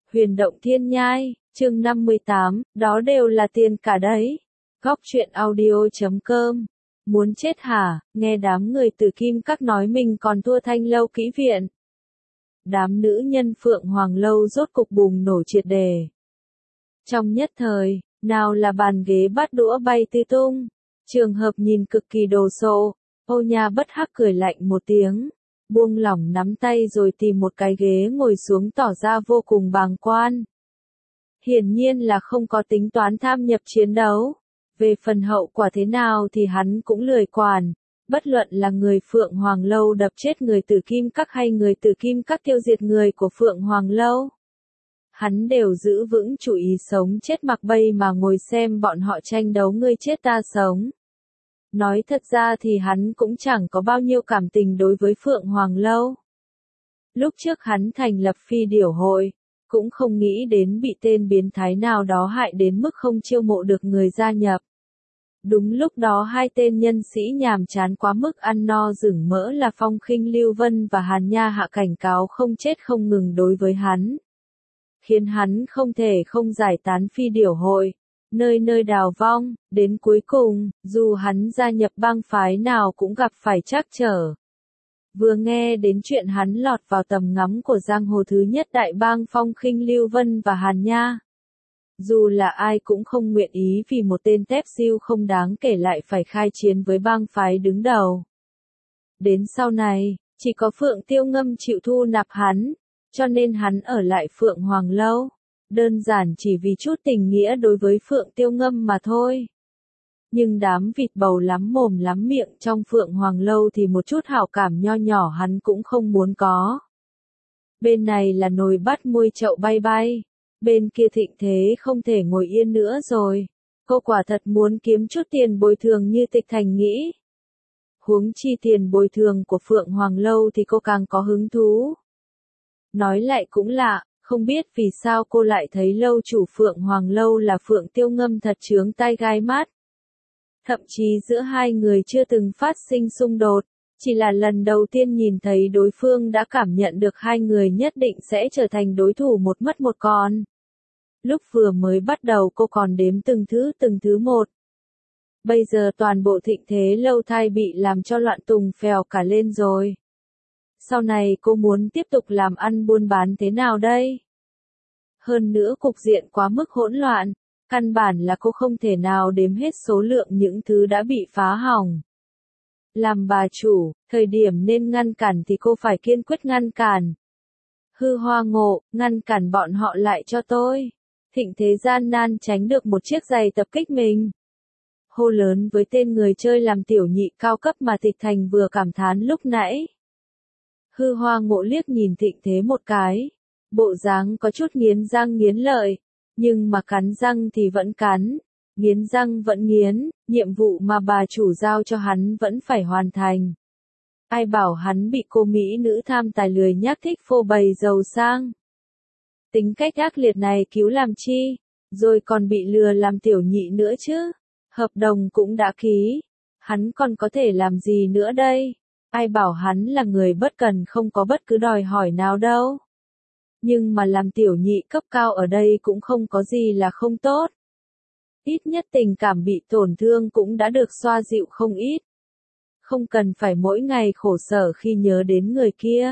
Huyền động thiên nhai, chương 58, đó đều là tiền cả đấy. Góc truyện audio.com. Muốn chết hả, nghe đám người Tử Kim Các nói mình còn thua Thanh Lâu Kỹ Viện. Đám nữ nhân Phượng Hoàng Lâu rốt cục bùng nổ triệt đề. Trong nhất thời, nào là bàn ghế bát đũa bay tứ tung, trường hợp nhìn cực kỳ đồ sộ, Ô Nha bất hắc cười lạnh một tiếng, buông lỏng nắm tay rồi tìm một cái ghế ngồi xuống tỏ ra vô cùng bàng quan. Hiển nhiên là không có tính toán tham nhập chiến đấu. Về phần hậu quả thế nào thì hắn cũng lười quản, bất luận là người Phượng Hoàng Lâu đập chết người Tử Kim Các hay người Tử Kim Các tiêu diệt người của Phượng Hoàng Lâu. Hắn đều giữ vững chủ ý sống chết mặc bay mà ngồi xem bọn họ tranh đấu ngươi chết ta sống. Nói thật ra thì hắn cũng chẳng có bao nhiêu cảm tình đối với Phượng Hoàng Lâu. Lúc trước hắn thành lập Phi Điểu Hội, cũng không nghĩ đến bị tên biến thái nào đó hại đến mức không chiêu mộ được người gia nhập. Đúng lúc đó hai tên nhân sĩ nhàm chán quá mức ăn no rửng mỡ là Phong Khinh Lưu Vân và Hàn Nha hạ cảnh cáo không chết không ngừng đối với hắn. Khiến hắn không thể không giải tán Phi Điểu Hội, nơi nơi đào vong, đến cuối cùng, dù hắn gia nhập bang phái nào cũng gặp phải trắc trở. Vừa nghe đến chuyện hắn lọt vào tầm ngắm của giang hồ thứ nhất đại bang Phong Khinh Lưu Vân và Hàn Nha. Dù là ai cũng không nguyện ý vì một tên tép siêu không đáng kể lại phải khai chiến với bang phái đứng đầu. Đến sau này, chỉ có Phượng Tiêu Ngâm chịu thu nạp hắn, cho nên hắn ở lại Phượng Hoàng Lâu. Đơn giản chỉ vì chút tình nghĩa đối với Phượng Tiêu Ngâm mà thôi. Nhưng đám vịt bầu lắm mồm lắm miệng trong Phượng Hoàng Lâu thì một chút hảo cảm nho nhỏ hắn cũng không muốn có. Bên này là nồi bắt môi chậu bay bay, bên kia thịnh thế không thể ngồi yên nữa rồi. Cô quả thật muốn kiếm chút tiền bồi thường như Tịch Thành nghĩ. Huống chi tiền bồi thường của Phượng Hoàng Lâu thì cô càng có hứng thú. Nói lại cũng lạ, không biết vì sao cô lại thấy lâu chủ Phượng Hoàng Lâu là Phượng Tiêu Ngâm thật chướng tai gai mắt. Thậm chí giữa hai người chưa từng phát sinh xung đột, chỉ là lần đầu tiên nhìn thấy đối phương đã cảm nhận được hai người nhất định sẽ trở thành đối thủ một mất một còn. Lúc vừa mới bắt đầu cô còn đếm từng thứ một. Bây giờ toàn bộ Thịnh Thế Lâu thai bị làm cho loạn tùng phèo cả lên rồi. Sau này cô muốn tiếp tục làm ăn buôn bán thế nào đây? Hơn nữa cục diện quá mức hỗn loạn, căn bản là cô không thể nào đếm hết số lượng những thứ đã bị phá hỏng. Làm bà chủ, thời điểm nên ngăn cản thì cô phải kiên quyết ngăn cản. Hư Hoa Ngộ, ngăn cản bọn họ lại cho tôi. Thịnh Thế gian nan tránh được một chiếc giày tập kích mình. Hô lớn với tên người chơi làm tiểu nhị cao cấp mà Tịch Thành vừa cảm thán lúc nãy. Hư Hoa Ngộ liếc nhìn Thịnh Thế một cái. Bộ dáng có chút nghiến răng nghiến lợi, nhưng mà cắn răng thì vẫn cắn, nghiến răng vẫn nghiến, nhiệm vụ mà bà chủ giao cho hắn vẫn phải hoàn thành. Ai bảo hắn bị cô mỹ nữ tham tài lười nhác thích phô bày giàu sang. Tính cách ác liệt này cứu làm chi, rồi còn bị lừa làm tiểu nhị nữa chứ. Hợp đồng cũng đã ký, hắn còn có thể làm gì nữa đây? Ai bảo hắn là người bất cần không có bất cứ đòi hỏi nào đâu. Nhưng mà làm tiểu nhị cấp cao ở đây cũng không có gì là không tốt. Ít nhất tình cảm bị tổn thương cũng đã được xoa dịu không ít. Không cần phải mỗi ngày khổ sở khi nhớ đến người kia.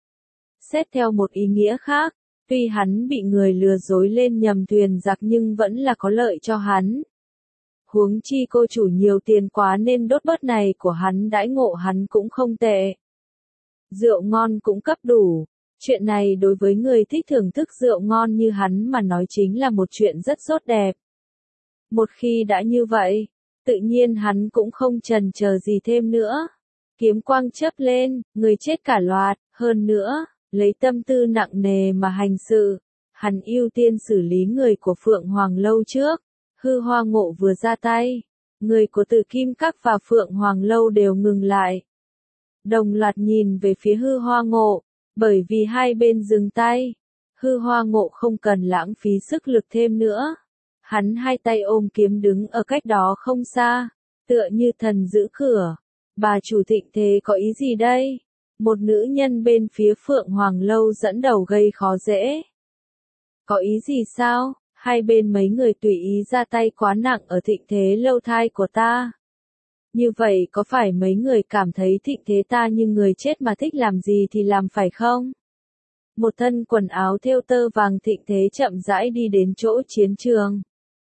Xét theo một ý nghĩa khác, tuy hắn bị người lừa dối lên nhầm thuyền giặc nhưng vẫn là có lợi cho hắn. Huống chi cô chủ nhiều tiền quá nên đốt bớt này của hắn đãi ngộ hắn cũng không tệ. Rượu ngon cũng cấp đủ. Chuyện này đối với người thích thưởng thức rượu ngon như hắn mà nói chính là một chuyện rất tốt đẹp. Một khi đã như vậy, tự nhiên hắn cũng không chần chờ gì thêm nữa. Kiếm quang chớp lên, người chết cả loạt, hơn nữa, lấy tâm tư nặng nề mà hành sự. Hắn ưu tiên xử lý người của Phượng Hoàng Lâu trước. Hư Hoa Ngộ vừa ra tay, người của Tử Kim Các và Phượng Hoàng Lâu đều ngừng lại. Đồng loạt nhìn về phía Hư Hoa Ngộ. Bởi vì hai bên dừng tay, Hư Hoa Ngộ không cần lãng phí sức lực thêm nữa. Hắn hai tay ôm kiếm đứng ở cách đó không xa, tựa như thần giữ cửa. Bà chủ Thịnh Thế có ý gì đây? Một nữ nhân bên phía Phượng Hoàng Lâu dẫn đầu gây khó dễ. Có ý gì sao? Hai bên mấy người tùy ý ra tay quá nặng ở Thịnh Thế Lâu thai của ta. Như vậy có phải mấy người cảm thấy Thịnh Thế ta như người chết mà thích làm gì thì làm phải không? Một thân quần áo thêu tơ vàng Thịnh Thế chậm rãi đi đến chỗ chiến trường.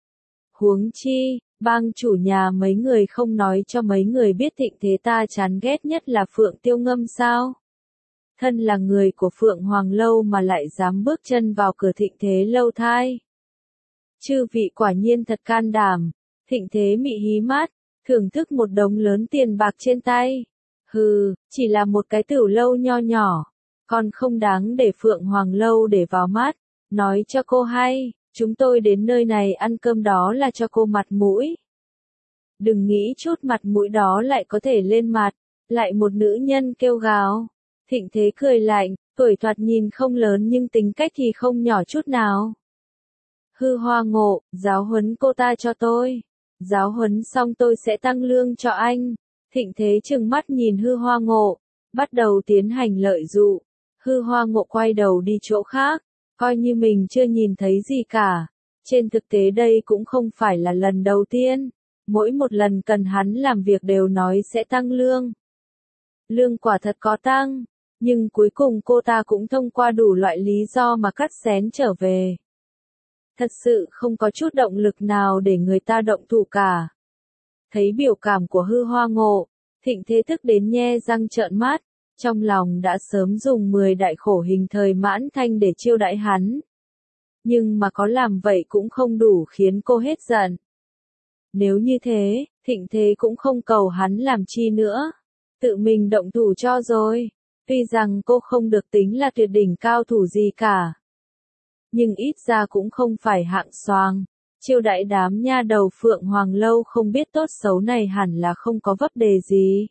Huống chi, bang chủ nhà mấy người không nói cho mấy người biết Thịnh Thế ta chán ghét nhất là Phượng Tiêu Ngâm sao? Thân là người của Phượng Hoàng Lâu mà lại dám bước chân vào cửa Thịnh Thế Lâu thai. Chư vị quả nhiên thật can đảm. Thịnh Thế mị hí mắt, thưởng thức một đống lớn tiền bạc trên tay. Hừ, chỉ là một cái tửu lâu nho nhỏ, còn không đáng để Phượng Hoàng Lâu để vào mắt. Nói cho cô hay, chúng tôi đến nơi này ăn cơm đó là cho cô mặt mũi. Đừng nghĩ chút mặt mũi đó lại có thể lên mặt. Lại một nữ nhân kêu gào. Thịnh Thế cười lạnh, tuổi thoạt nhìn không lớn nhưng tính cách thì không nhỏ chút nào. Hư Hoa Ngộ, giáo huấn cô ta cho tôi. Giáo huấn xong tôi sẽ tăng lương cho anh. Thịnh Thế trừng mắt nhìn Hư Hoa Ngộ, bắt đầu tiến hành lợi dụ. Hư Hoa Ngộ quay đầu đi chỗ khác, coi như mình chưa nhìn thấy gì cả. Trên thực tế đây cũng không phải là lần đầu tiên. Mỗi một lần cần hắn làm việc đều nói sẽ tăng lương. Lương quả thật có tăng, nhưng cuối cùng cô ta cũng thông qua đủ loại lý do mà cắt xén trở về. Thật sự không có chút động lực nào để người ta động thủ cả. Thấy biểu cảm của Hư Hoa Ngộ, Thịnh Thế thức đến nhe răng trợn mắt, trong lòng đã sớm dùng 10 đại khổ hình thời mãn thanh để chiêu đãi hắn. Nhưng mà có làm vậy cũng không đủ khiến cô hết giận. Nếu như thế, Thịnh Thế cũng không cầu hắn làm chi nữa. Tự mình động thủ cho rồi. Tuy rằng cô không được tính là tuyệt đỉnh cao thủ gì cả. Nhưng ít ra cũng không phải hạng xoàng. Chiêu đãi đám nha đầu Phượng Hoàng Lâu không biết tốt xấu này hẳn là không có vấn đề gì.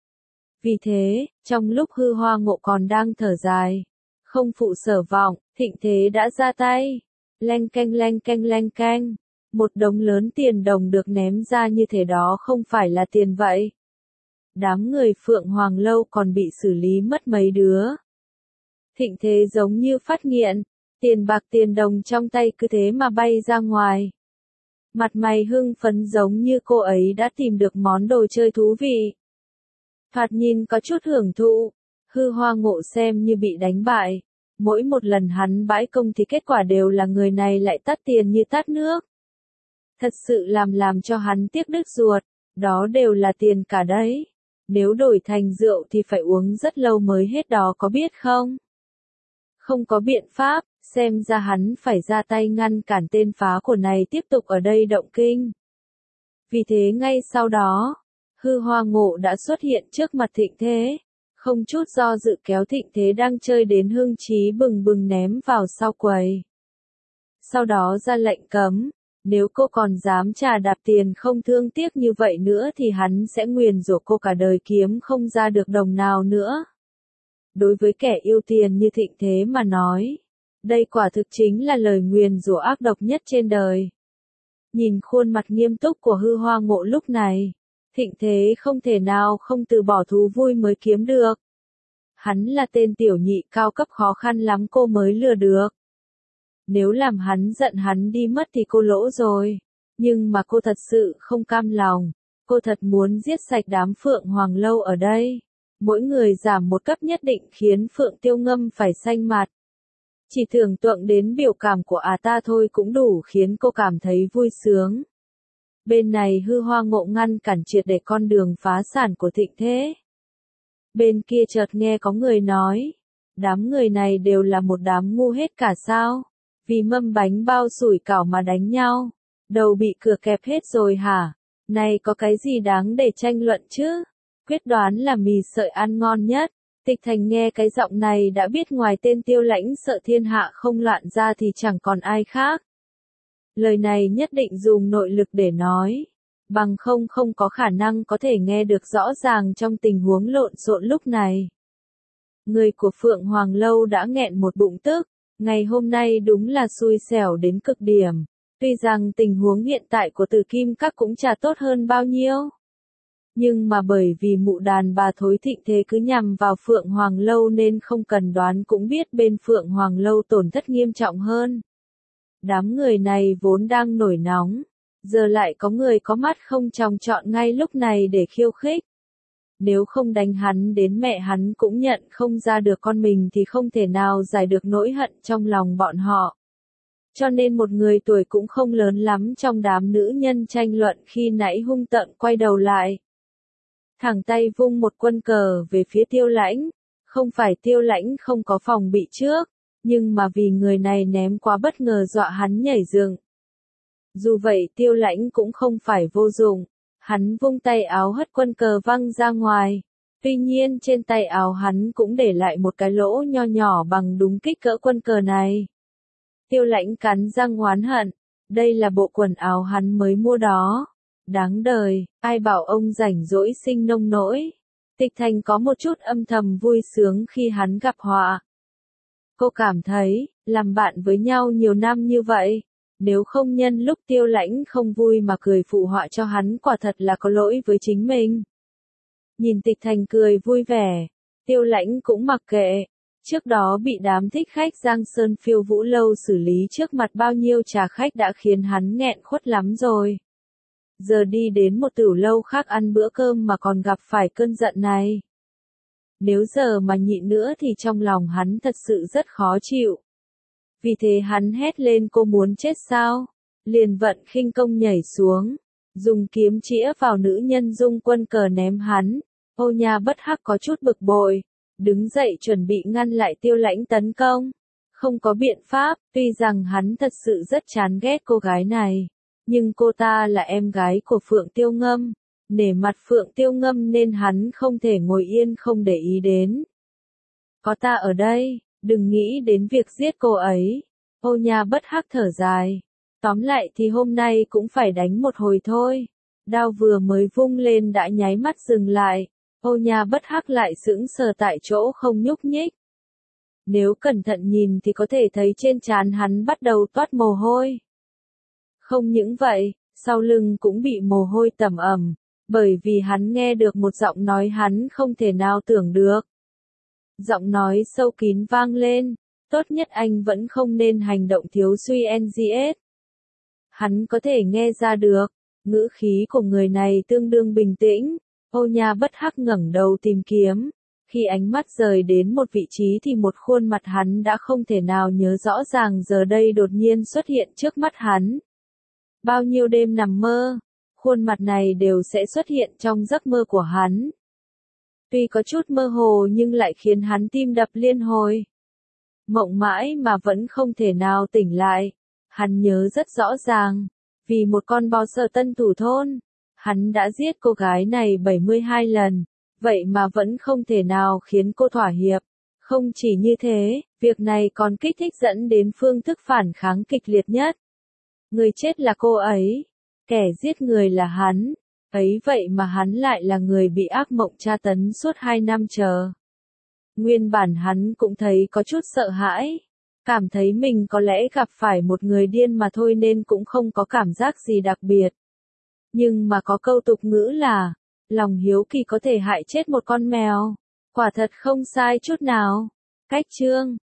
Vì thế, trong lúc Hư Hoa Ngộ còn đang thở dài, không phụ sở vọng, Thịnh Thế đã ra tay. Leng canh leng canh leng canh. Một đống lớn tiền đồng được ném ra như thế đó không phải là tiền vậy. Đám người Phượng Hoàng Lâu còn bị xử lý mất mấy đứa. Thịnh Thế giống như phát nghiện, tiền bạc tiền đồng trong tay cứ thế mà bay ra ngoài. Mặt mày hưng phấn giống như cô ấy đã tìm được món đồ chơi thú vị. Thoạt nhìn có chút hưởng thụ, Hư Hoa Ngộ xem như bị đánh bại. Mỗi một lần hắn bãi công thì kết quả đều là người này lại tắt tiền như tát nước. Thật sự làm cho hắn tiếc đứt ruột, đó đều là tiền cả đấy. Nếu đổi thành rượu thì phải uống rất lâu mới hết đó có biết không? Không có biện pháp, xem ra hắn phải ra tay ngăn cản tên phá của này tiếp tục ở đây động kinh. Vì thế ngay sau đó, Hư Hoa Ngộ đã xuất hiện trước mặt Thịnh Thế, không chút do dự kéo Thịnh Thế đang chơi đến hưng trí bừng bừng ném vào sau quầy. Sau đó ra lệnh cấm, nếu cô còn dám trà đạp tiền không thương tiếc như vậy nữa thì hắn sẽ nguyền rủa cô cả đời kiếm không ra được đồng nào nữa. Đối với kẻ yêu tiền như Thịnh Thế mà nói, đây quả thực chính là lời nguyền rủa ác độc nhất trên đời. Nhìn khuôn mặt nghiêm túc của Hư Hoa Ngộ lúc này, Thịnh Thế không thể nào không từ bỏ thú vui mới kiếm được. Hắn là tên tiểu nhị cao cấp khó khăn lắm cô mới lừa được. Nếu làm hắn giận hắn đi mất thì cô lỗ rồi. Nhưng mà cô thật sự không cam lòng. Cô thật muốn giết sạch đám Phượng Hoàng Lâu ở đây. Mỗi người giảm một cấp nhất định khiến Phượng Tiêu Ngâm phải xanh mặt. Chỉ tưởng tượng đến biểu cảm của ta thôi cũng đủ khiến cô cảm thấy vui sướng. Bên này Hư Hoa Ngộ ngăn cản triệt để con đường phá sản của Thịnh Thế. Bên kia chợt nghe có người nói, đám người này đều là một đám ngu hết cả sao? Vì mâm bánh bao sủi cảo mà đánh nhau, đầu bị cửa kẹp hết rồi hả? Này có cái gì đáng để tranh luận chứ? Quyết đoán là mì sợi ăn ngon nhất. Tịch Thành nghe cái giọng này đã biết ngoài tên Tiêu Lãnh sợ thiên hạ không loạn ra thì chẳng còn ai khác. Lời này nhất định dùng nội lực để nói, bằng không có khả năng có thể nghe được rõ ràng trong tình huống lộn xộn lúc này. Người của Phượng Hoàng Lâu đã nghẹn một bụng tức, ngày hôm nay đúng là xui xẻo đến cực điểm. Tuy rằng tình huống hiện tại của Tử Kim Các cũng chả tốt hơn bao nhiêu. Nhưng mà bởi vì mụ đàn bà thối Thịnh Thế cứ nhằm vào Phượng Hoàng Lâu nên không cần đoán cũng biết bên Phượng Hoàng Lâu tổn thất nghiêm trọng hơn. Đám người này vốn đang nổi nóng, giờ lại có người có mắt không tròng trọn ngay lúc này để khiêu khích. Nếu không đánh hắn đến mẹ hắn cũng nhận không ra được con mình thì không thể nào giải được nỗi hận trong lòng bọn họ. Cho nên một người tuổi cũng không lớn lắm trong đám nữ nhân tranh luận khi nãy hung tợn quay đầu lại. Thẳng tay vung một quân cờ về phía Tiêu Lãnh, không phải Tiêu Lãnh không có phòng bị trước, nhưng mà vì người này ném quá bất ngờ dọa hắn nhảy dựng. Dù vậy Tiêu Lãnh cũng không phải vô dụng, hắn vung tay áo hất quân cờ văng ra ngoài. Tuy nhiên trên tay áo hắn cũng để lại một cái lỗ nho nhỏ bằng đúng kích cỡ quân cờ này. Tiêu Lãnh cắn răng oán hận, đây là bộ quần áo hắn mới mua đó. Đáng đời, ai bảo ông rảnh rỗi sinh nông nỗi. Tịch Thành có một chút âm thầm vui sướng khi hắn gặp họa. Cô cảm thấy, làm bạn với nhau nhiều năm như vậy, nếu không nhân lúc Tiêu Lãnh không vui mà cười phụ họa cho hắn quả thật là có lỗi với chính mình. Nhìn Tịch Thành cười vui vẻ, Tiêu Lãnh cũng mặc kệ. Trước đó bị đám thích khách Giang Sơn Phiêu Vũ Lâu xử lý trước mặt bao nhiêu trà khách đã khiến hắn nghẹn khuất lắm rồi. Giờ đi đến một tửu lâu khác ăn bữa cơm mà còn gặp phải cơn giận này. Nếu giờ mà nhịn nữa thì trong lòng hắn thật sự rất khó chịu. Vì thế hắn hét lên cô muốn chết sao? Liền vận khinh công nhảy xuống, dùng kiếm chĩa vào nữ nhân dung quân cờ ném hắn. Ô Nha Bất Hắc có chút bực bội, đứng dậy chuẩn bị ngăn lại Tiêu Lãnh tấn công. Không có biện pháp, tuy rằng hắn thật sự rất chán ghét cô gái này, nhưng cô ta là em gái của Phượng Tiêu Ngâm. Nể mặt Phượng Tiêu Ngâm nên hắn không thể ngồi yên không để ý đến. Có ta ở đây, đừng nghĩ đến việc giết cô ấy. Ô Nha Bất Hắc thở dài. Tóm lại thì hôm nay cũng phải đánh một hồi thôi. Đao vừa mới vung lên đã nháy mắt dừng lại. Ô Nha Bất Hắc lại sững sờ tại chỗ không nhúc nhích. Nếu cẩn thận nhìn thì có thể thấy trên trán hắn bắt đầu toát mồ hôi. Không những vậy, sau lưng cũng bị mồ hôi tẩm ẩm, bởi vì hắn nghe được một giọng nói hắn không thể nào tưởng được. Giọng nói sâu kín vang lên, tốt nhất anh vẫn không nên hành động thiếu suy NGS. Hắn có thể nghe ra được, ngữ khí của người này tương đương bình tĩnh. Ô Nha Bất Hắc ngẩng đầu tìm kiếm. Khi ánh mắt rời đến một vị trí thì một khuôn mặt hắn đã không thể nào nhớ rõ ràng giờ đây đột nhiên xuất hiện trước mắt hắn. Bao nhiêu đêm nằm mơ, khuôn mặt này đều sẽ xuất hiện trong giấc mơ của hắn. Tuy có chút mơ hồ nhưng lại khiến hắn tim đập liên hồi. Mộng mãi mà vẫn không thể nào tỉnh lại. Hắn nhớ rất rõ ràng, vì một con bò sợ tân thủ thôn, hắn đã giết cô gái này 72 lần, vậy mà vẫn không thể nào khiến cô thỏa hiệp. Không chỉ như thế, việc này còn kích thích dẫn đến phương thức phản kháng kịch liệt nhất. Người chết là cô ấy, kẻ giết người là hắn, ấy vậy mà hắn lại là người bị ác mộng tra tấn suốt 2 năm chờ. Nguyên bản hắn cũng thấy có chút sợ hãi, cảm thấy mình có lẽ gặp phải một người điên mà thôi nên cũng không có cảm giác gì đặc biệt. Nhưng mà có câu tục ngữ là, lòng hiếu kỳ có thể hại chết một con mèo, quả thật không sai chút nào. Cách chương